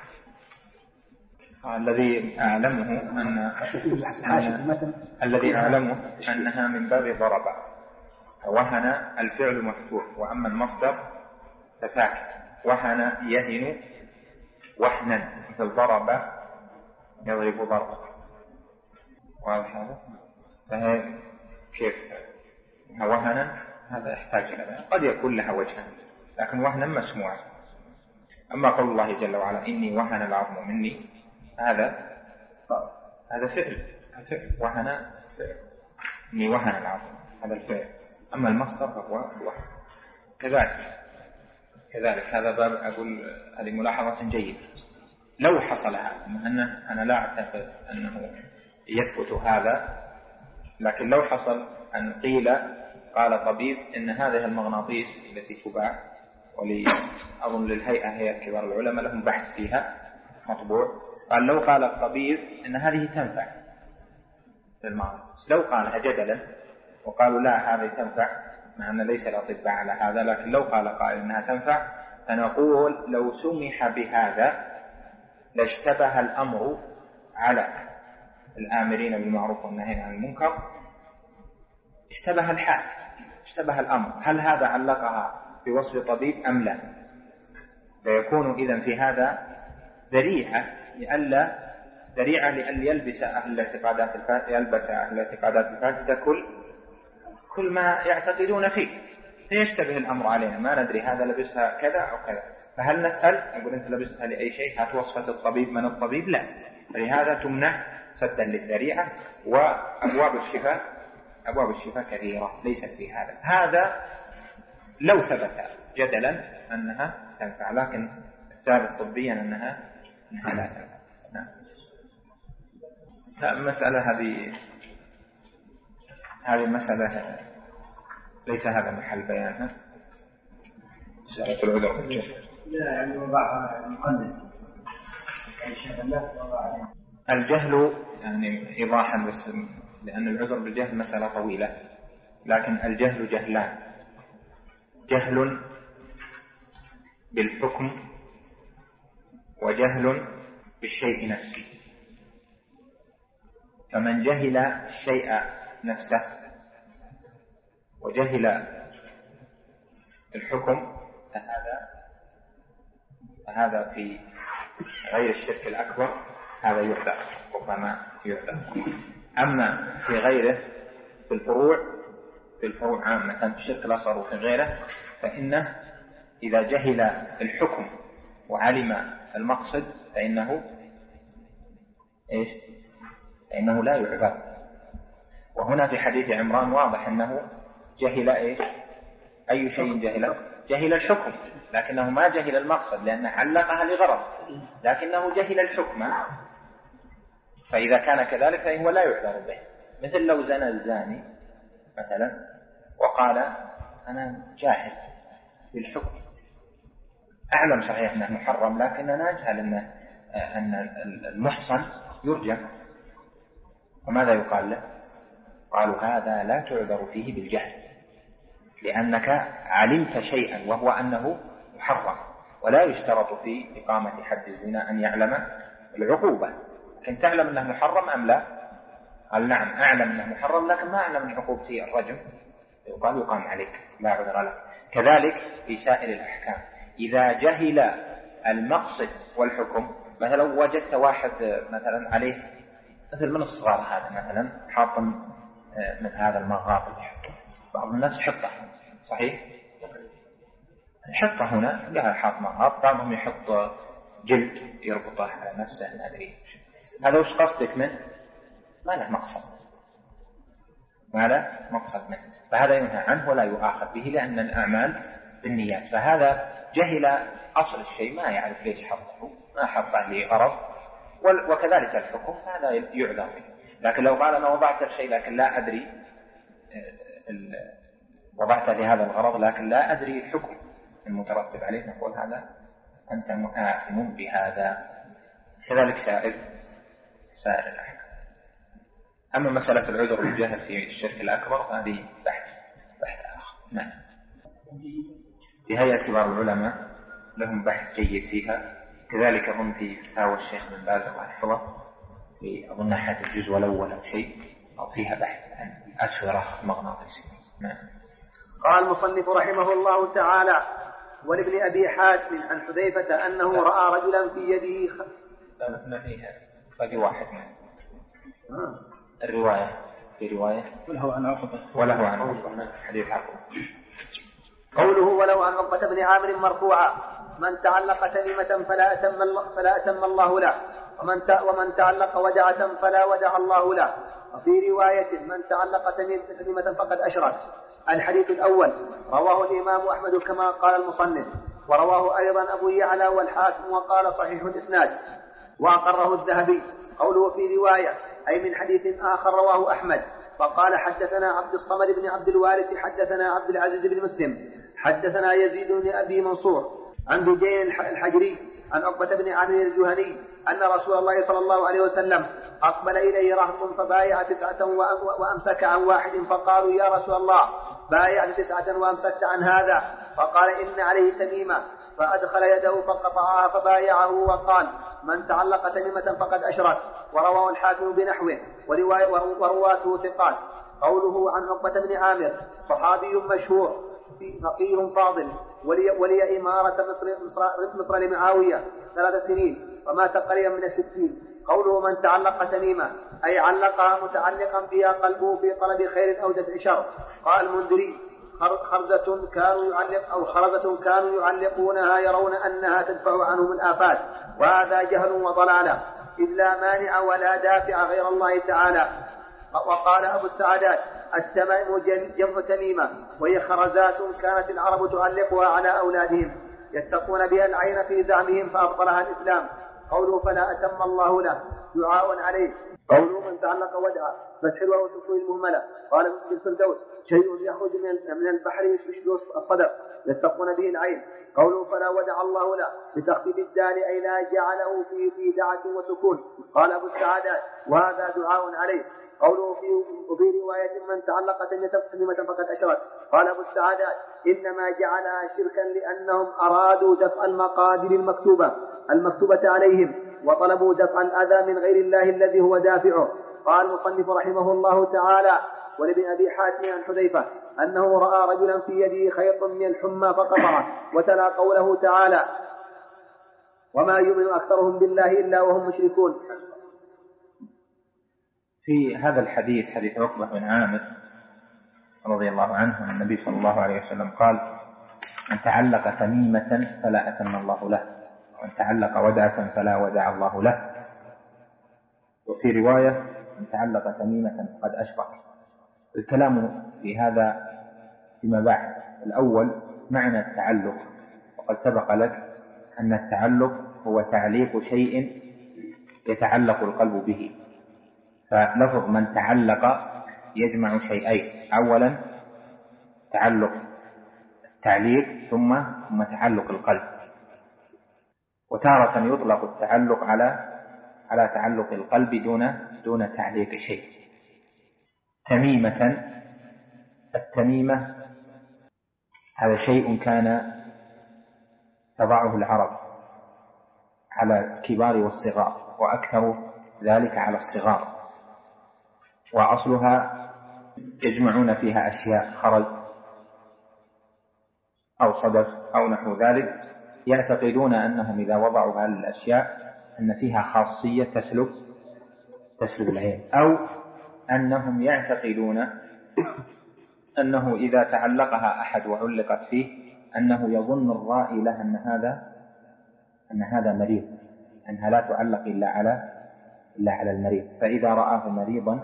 الذي أعلمه أن, أن الذي أعلمه أنها من باب ضرب. وهن الفعل مفتوح، وأما المصدر فساكت. وهن يهن وهنا، مثل ضرب يضرب ضربا. واضح هذا؟ فهي كيف وهنا هذا يحتاج إلى قد يكون لها وجها، لكن وهنا مسموع. أما قول الله جل وعلا إني وهن العظم مني، هذا هذا فعل وهن فعل. إني وهن العظم هذا الفعل، أما المصدر فهو وهن. كذلك كذلك هذا باب، أقول هذه ملاحظة جيدة. لو حصل هذا، أنه أنا لا أعتقد أنه يثبت هذا، لكن لو حصل أن قيل قال طبيب إن هذه المغناطيس التي تباع، ولي أظن للهيئة هي كبار العلماء لهم بحث فيها مطبوع، قال لو قال الطبيب إن هذه تنفع للمغناطيس، لو قالها جدلا وقالوا لا هذه تنفع، مع أن ليس الأطباء على هذا، لكن لو قال قائل إنها تنفع، فنقول لو سمح بهذا لاشتبه الأمر على الآمرين بالمعروف والنهي عن المنكر، اشتبه الحال، اشتبه الأمر، هل هذا علقها بوصف طبيب أم لا؟ فيكون إذن في هذا ذريعة لئلا ذريعة لأن يلبس أهل الاعتقادات الفاسدة يلبس أهل الاعتقادات الفاسدة كل كل ما يعتقدون فيه، فيشتبه الأمر علينا، ما ندري هذا لبسها كذا أو كذا، فهل نسأل أقول أنت لبستها لأي شيء؟ هات وصفة الطبيب، من الطبيب؟ لا. فلهذا تمنع سدا للذريعة. وأبواب الشفاء أبواب الشفاء كثيرة ليست في هذا. هذا لو ثبت جدلا أنها تنفع، لكن الثابت طبيا أنها أنها لا تنفع. نعم. المسألة هذه هذه المسألة ليس هذا محل بيانها. مسألة العذر بالجهل. لا يعني وضعها مقدم. الجهل يعني إيضاحا بس، لأن العذر بالجهل مسألة طويلة، لكن الجهل جهلان: جهل بالحكم، وجهل بالشيء نفسه. فمن جهل الشيء نفسه وجهل الحكم فهذا فهذا في غير الشرك الأكبر، هذا يعذر، ربما يعذر. أما في غيره في الفروع في الفروع عامة في الشرك الأصغر وفي غيره، فإنه إذا جهل الحكم وعلم المقصد فإنه إيش؟ فإنه لا يعذر. وهنا في حديث عمران واضح أنه جهل إيش؟ أي شيء جهل؟ جهل الحكم، لكنه ما جهل المقصد لأنه علقها لغرض، لكنه جهل الحكم. فإذا كان كذلك فهو لا يعذر به. مثل لو زنى الزاني مثلا وقال أنا جاهل بالحكم، أعلم صحيح أنه محرم لكننا نجهل أن أن المحصن يرجم، وماذا يقال له؟ قالوا هذا لا تعذر فيه بالجهل، لأنك علمت شيئا وهو أنه محرم، ولا يشترط في إقامة حد الزنا أن يعلم العقوبة، لكن تعلم أنه محرم أم لا؟ قال نعم أعلم أنه محرم لكن ما أعلم من عقوبته الرجم، يقال يقام عليك لا عذر لك. كذلك في سائر الأحكام إذا جهل المقصد والحكم، مثلا وجدت واحد مثلا عليه مثل من الصغار هذا مثلا حاطم من هذا المغاط اللي يحطه بعض الناس حطه صحيح، الحطة هنا لها حاط مغاط، بعضهم يحط جلد يربطه على نفسه ما أدري هذا وش قصدك منه؟ ما له مقصد، ما له مقصد منه، فهذا ينهى عنه ولا يؤاخذ به لأن الأعمال بالنيات. فهذا جهل أصل الشيء، ما يعرف ليش حطه، ما حطه لغرض، وكذلك الحكم هذا يعذر به. لكن لو قال أنا وضعت الشيء لكن لا أدري وضعت لهذا الغرض لكن لا أدري الحكم المترتب عليه، نقول هذا أنت مآثم بهذا. كذلك سائر سائر الأحكام. أما مسألة العذر والجهل في الشرك الأكبر هذه بحث بحث آخر. نعم. في هيئة كبار العلماء لهم بحث جيد فيها، كذلك هم في فتاوى الشيخ بن باز الله يحفظه في أظن ناحية الجزء الأول أو شيء، أو فيها بحث عن الأسورة المغناطيسية. نعم. قال المصنف رحمه الله تعالى: ولابن أبي حاتم عن حذيفة أنه رأى رجلا في يده خ... لا فيها باقي واحد منه. آه. الرواية في رواية وله عن عقبة وله عن عقبة حديث عقبة. قوله ولو عن عقبة بن عامر مرفوعا: من تعلق تميمة فلا أتم الله, فلا أتم الله له، ومن, ومن تعلق ودعة فلا ودع الله له. وفي رواية: من تعلق تميمة فقد أشرك. الحديث الأول رواه الإمام أحمد كما قال المصنف، ورواه أيضا أبو يعلى والحاكم وقال صحيح الإسناد وأقره الذهبي. قوله في رواية أي من حديث آخر رواه أحمد، فقال حدثنا عبد الصمد بن عبد الوارث حدثنا عبد العزيز بن مسلم حدثنا يزيد بن أبي منصور عن بجين الحجري عن عقبة بن عامر الجهني أن رسول الله صلى الله عليه وسلم أقبل إليه رهط فبايع تسعة وأمسك عن واحد، فقالوا يا رسول الله بايعت تسعة وأمسكت عن هذا، فقال إن عليه تميمة، فأدخل يده فقطعها فبايعه وقال من تعلق تميمة فقد أشرك. ورواه الحاكم بنحوه ورواته ثقات. قوله عن عقبة بن عامر صحابي مشهور فقيه فاضل، ولي, ولي إمارة مصر, مصر, مصر لمعاوية ثلاث سنين ومات قريبا من الستين. قوله من تعلق تميمة أي علقها متعلقا بها قلبه في طلب خير أو دفع شر. قال المنذري خرزة كانوا يعلق أو خرزة كانوا يعلقونها يرون أنها تدفع عنهم الآفات، وهذا جهل وضلالة، إذ لا مانع ولا دافع غير الله تعالى. وقال أبو السعدات التمائم جمع تميمة، وهي خرزات كانت العرب تعلقها على أولادهم يتقون بها العين في زعمهم فأبطلها الإسلام. قوله فلا أتم الله له دعاء عليه. قوله من تعلق ودعا فتح الواو تكون المهملة. قال ابن الفردوس شيء يخرج من البحر يشبه الصدر يتقون به العين. قوله فلا ودع الله له بتخفيف الدال أي لا جعله فيه في دعة وسكون. قال أبو السعادات وهذا دعاء عليه. قوله في وفي رواية من تعلق تميمة فقد أشرك. قال أبو السعادات إنما جعلها شركا لأنهم أرادوا دفع المقادير المكتوبة المكتوبة عليهم وطلبوا دفع الأذى من غير الله الذي هو دافعه. قال المصنف رحمه الله تعالى: ولابن أبي حاتم عن حذيفة أنه رأى رجلا في يده خيط من الحمى فقطعه، وتلا قوله تعالى: وما يؤمن أكثرهم بالله إلا وهم مشركون. في هذا الحديث حديث عقبة بن عامر رضي الله عنه أن النبي صلى الله عليه وسلم قال: من تعلق تميمة فلا أتم الله له، ومن تعلق ودعة فلا ودع الله له. وفي رواية: من تعلق تميمة فقد أشرك. الكلام في هذا فيما بعد. الأول معنى التعلق، وقد سبق لك أن التعلق هو تعليق شيء يتعلق القلب به. فلفظ من تعلق يجمع شيئين: أولا تعلق التعليق ثم ثم تعلق القلب. وتارة يطلق التعلق على على تعلق القلب دون دون تعليق شيء. تميمة، التميمة هذا شيء كان تضعه العرب على الكبار والصغار، وأكثر ذلك على الصغار، وأصلها يجمعون فيها أشياء: خرز أو صدف أو نحو ذلك، يعتقدون أنهم إذا وضعوا هذه الأشياء أن فيها خاصية تسلب تسلب العين، أو أنهم يعتقدون أنه إذا تعلقها أحد وعلقت فيه أنه يظن الرائي له أن هذا أن هذا مريض، أنها لا تعلق إلا على إلا على المريض، فإذا رآه مريضا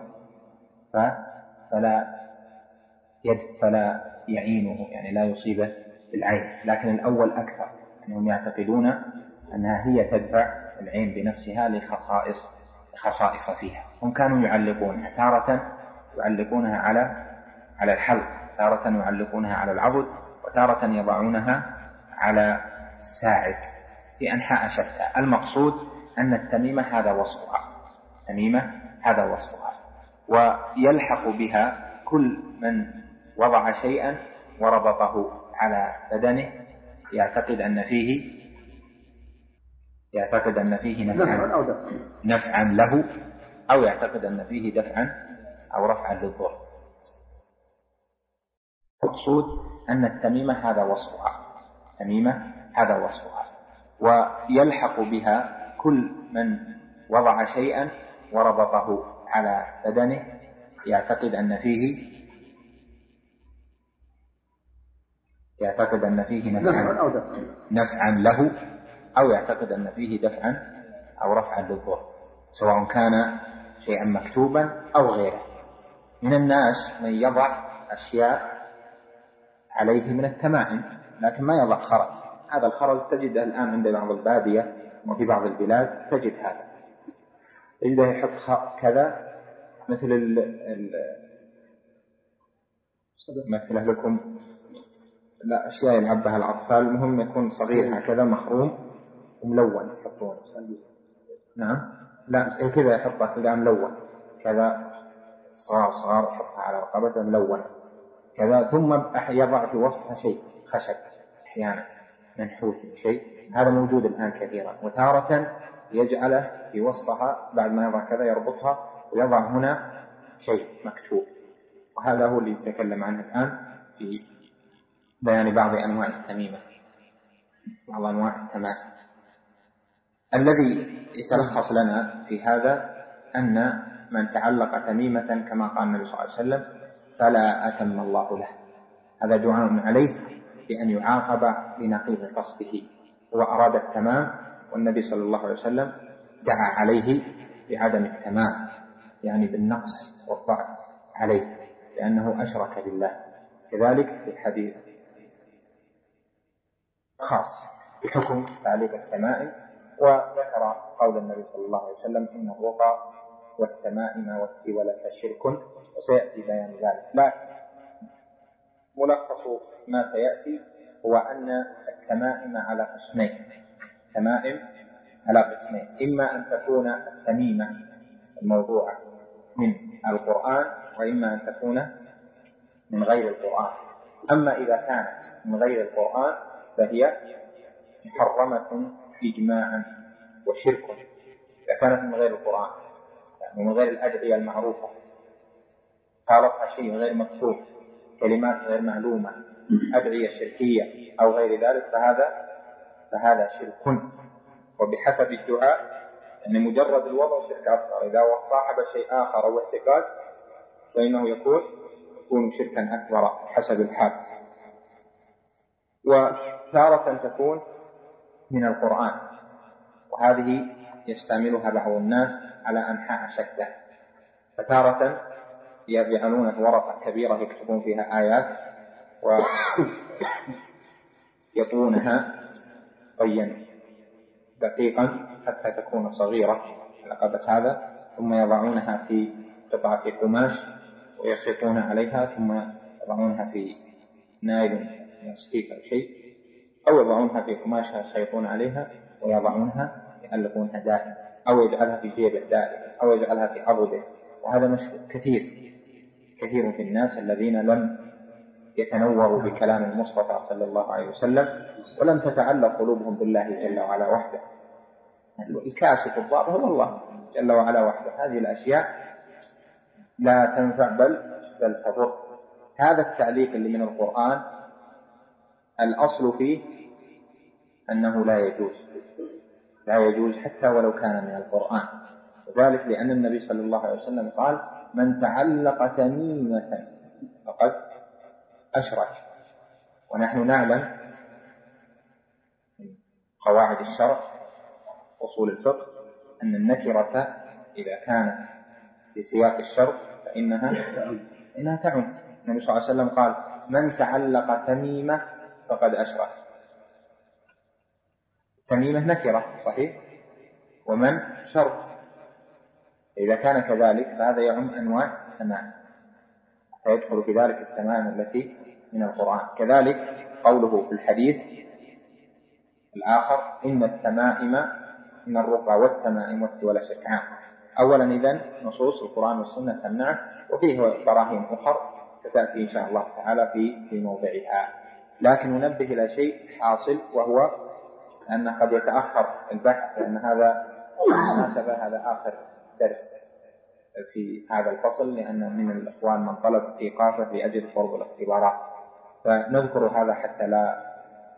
فلا يد فلا يعينه، يعني لا يصيبه بالعين. لكن الأول أكثر، أنهم يعتقدون أنها هي تدفع العين بنفسها لخصائص خصائص فيها. هم كانوا يعلقونها، تارة يعلقونها على على الحلق، تارة يعلقونها على العضد، وتارة يضعونها على الساعد في أنحاء شتى. المقصود أن التميمة هذا وصفها، تميمة هذا وصفها. ويلحق بها كل من وضع شيئا وربطه على بدنه يعتقد أن فيه يعتقد أن فيه نفعا, نفعا له، أو يعتقد أن فيه دفعا أو رفعا للضر. المقصود أن التميمة هذا وصفها، تميمة هذا وصفها. ويلحق بها كل من وضع شيئا وربطه على بدنه يعتقد أن فيه يعتقد أن فيه نفعا, نفعا له، أو يعتقد أن فيه دفعا أو رفعا للضر، سواء كان شيئا مكتوبا أو غيره. من الناس من يضع أشياء عليه من التمائم، لكن ما يضع خرز. هذا الخرز تجده الآن عند بعض البادية وفي بعض البلاد، تجد هذا، تجده يحط كذا مثل ال ال مثل لكم لا أشياء يلعبها الأطفال، المهم يكون صغير هكذا مخروم وملون يحطونه. نعم، لا زي كذا يحطها كذا ملون كذا، صغار صغار يحطها على رقبته ملونة كذا، ثم يضع في وسطها شيء خشب أحيانا منحوت شيء. هذا موجود الآن كثيرا. وتارة يجعله في وسطها بعد ما يضع كذا يربطها ويضع هنا شيء مكتوب. وهذا هو اللي يتكلم عنه الآن في بيان بعض أنواع التميمة، بعض أنواع التمائم. الذي يتلخص لنا في هذا أن من تعلق تميمة كما قال النبي صلى الله عليه وسلم فلا أتم الله له. هذا دعاء عليه بأن يعاقب بنقيض قصده. هو أراد التمام، والنبي صلى الله عليه وسلم دعا عليه بعدم التمام، يعني بالنقص والضعف عليه، لأنه أشرك بالله. كذلك في الحديث خاص بحكم تعليق التمائم، وذكر قول النبي صلى الله عليه وسلم إن الرقى والتمائم والتولة شرك، وسيأتي بيان ذلك. لا، ملخص ما سيأتي هو أن التمائم على قسمين، تمائم على قسمين: إما أن تكون التميمة الموضوعة من القرآن، وإما أن تكون من غير القرآن. أما إذا كانت من غير القرآن فهي محرمة إجماعا وشرك. إذا كانت من غير القرآن، يعني من غير الأدعية المعروفة، خالطها شيء غير مكتوب، كلمات غير معلومة، أدعية شركية أو غير ذلك، فهذا فهذا شرك. وبحسب الدعاء أن يعني مجرد الوضع شرك أصغر. إذا صاحب شيء آخر أو اعتقاد فإنه يكون يكون شركا أكبر حسب الحال. وتارة تكون من القرآن، وهذه يستعملها بعض الناس على أنحاء شتى، فتارة يجعلون ورقة كبيرة يكتبون فيها آيات ويطوونها طيا دقيقا حتى تكون صغيرة على قدر هذا، ثم يضعونها في قطعة قماش ويخيطون عليها، ثم يضعونها في نايل لاستيك أو شيء، أو يضعونها في قماشها يخيطون عليها ويضعونها يألقونها دائما، أو يجعلها في جيبه دائما، أو يجعلها في عضده. وهذا مشهور كثير كثير في الناس الذين لم يتنوروا بكلام المصطفى صلى الله عليه وسلم، ولم تتعلق قلوبهم بالله جل وعلا وحده. الكاشف الضار هو الله جل وعلا وحده. هذه الأشياء لا تنفع بل بل تضر. هذا التعليق اللي من القرآن الأصل فيه أنه لا يجوز لا يجوز حتى ولو كان من القرآن، وذلك لأن النبي صلى الله عليه وسلم قال: من تعلق تميمة فقد أشرك. ونحن نعلم قواعد الشرع أصول الفقه أن النكرة إذا كانت في سياق الشرط فإنها إنها تعم. النبي صلى الله عليه وسلم قال: من تعلق تميمة فقد أشرك. تميمة نكرة صحيح، ومن شرط. إذا كان كذلك فهذا يعم أنواع التمائم، فيدخل في ذلك التمائم التي من القرآن. كذلك قوله في الحديث الآخر: إن التمائم من الرقى والتمائم ولا شك عام. أولا إذن نصوص القرآن والسنة تمنعه، وفيه براهين أخر ستأتي إن شاء الله تعالى في في موضعها. لكن ننبه إلى شيء حاصل، وهو أن قد يتأخر البحث، لأن هذا مناسبة هذا آخر درس في هذا الفصل، لأن من الإخوان من طلب إيقافه لأجل قرب الاختبارات، فنذكر هذا حتى لا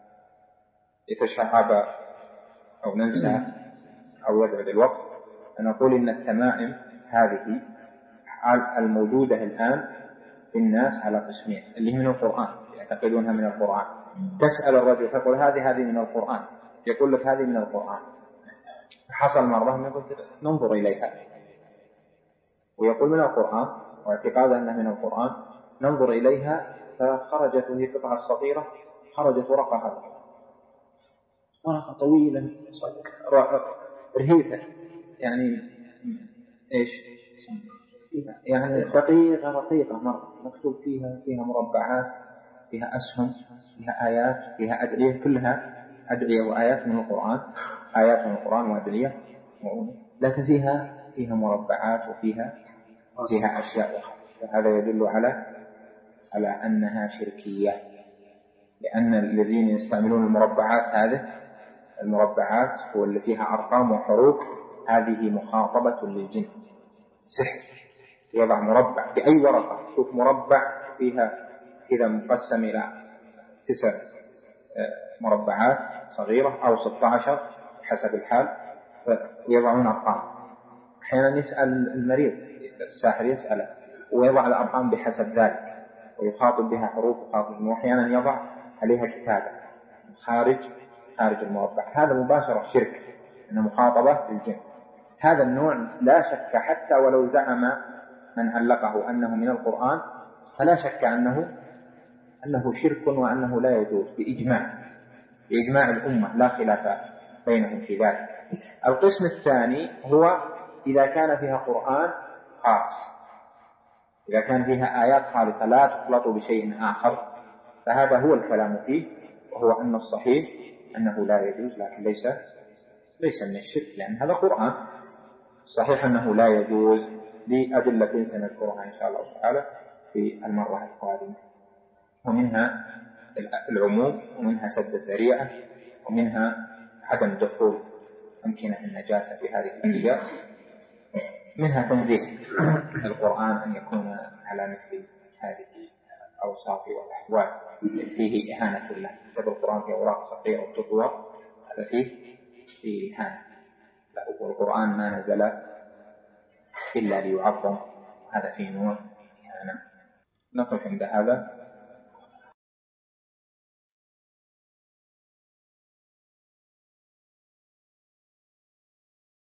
يتشعب أو ننسى أو يبعد الوقت. فنقول إن التمائم هذه الموجودة الآن في الناس على قسمين، اللي من القرآن يعتقدونها من القرآن. تسأل الرجل تقول هذه هذه من القرآن، يقول لك هذه من القرآن. حصل مرة ننظر إليها ويقول من القرآن، واعتقاد أنها من القرآن، ننظر إليها فخرجت هي قطعة صغيرة، خرجت ورقة هذا ورقة طويلة رهيفة، يعني إيش يعني دقيقة رقيقة مرة، مكتوب فيها فيها مربعات، فيها أسهم، فيها آيات، فيها أدعية، كلها أدعية وآيات من القرآن، آيات من القرآن وأدعية، لكن فيها فيها مربعات وفيها فيها أشياء أخرى. فهذا يدل على على أنها شركية، لأن الذين يستعملون المربعات هذه المربعات هو اللي فيها أرقام وحروف، هذه مخاطبة للجن، سحر. يضع مربع بأي ورقة، شوف مربع فيها إذا مقسم إلى تسع مربعات صغيرة أو ستة عشر حسب الحال، فيضعون أرقام. أحيانا يسأل المريض الساحر يسأله ويضع الأرقام بحسب ذلك ويخاطب بها حروف وخاطب، وأحيانا يضع عليها كتابة خارج خارج المربع. هذا مباشرة شرك، أنه مخاطبة للجن. هذا النوع لا شك حتى ولو زعم من علقه أنه من القرآن، فلا شك أنه أنه شرك وأنه لا يجوز بإجماع بإجماع الأمة، لا خلاف بينهم في ذلك. القسم الثاني هو إذا كان فيها قرآن خالص، إذا كان فيها آيات خالصة لا تخلط بشيء آخر، فهذا هو الكلام فيه، وهو أن الصحيح أنه لا يجوز، لكن ليس ليس من الشرك، لأن هذا قرآن. صحيح أنه لا يجوز لأدلة سنذكرها إن شاء الله تعالى في المرة القادمة، ومنها العموم، ومنها سد الذريعة، ومنها عدم دخول أمكنة النجاسة في هذه الأشياء، منها تنزيه القرآن أن يكون على مثل هذه الأوصاف والأحوال فيه إهانة له. كتب القرآن في أوراق صغيرة وتطوى، هذا فيه فيه إهانة، والقرآن ما نزل إلا ليعظم، هذا فيه نوع إهانة. نقف عند هذا.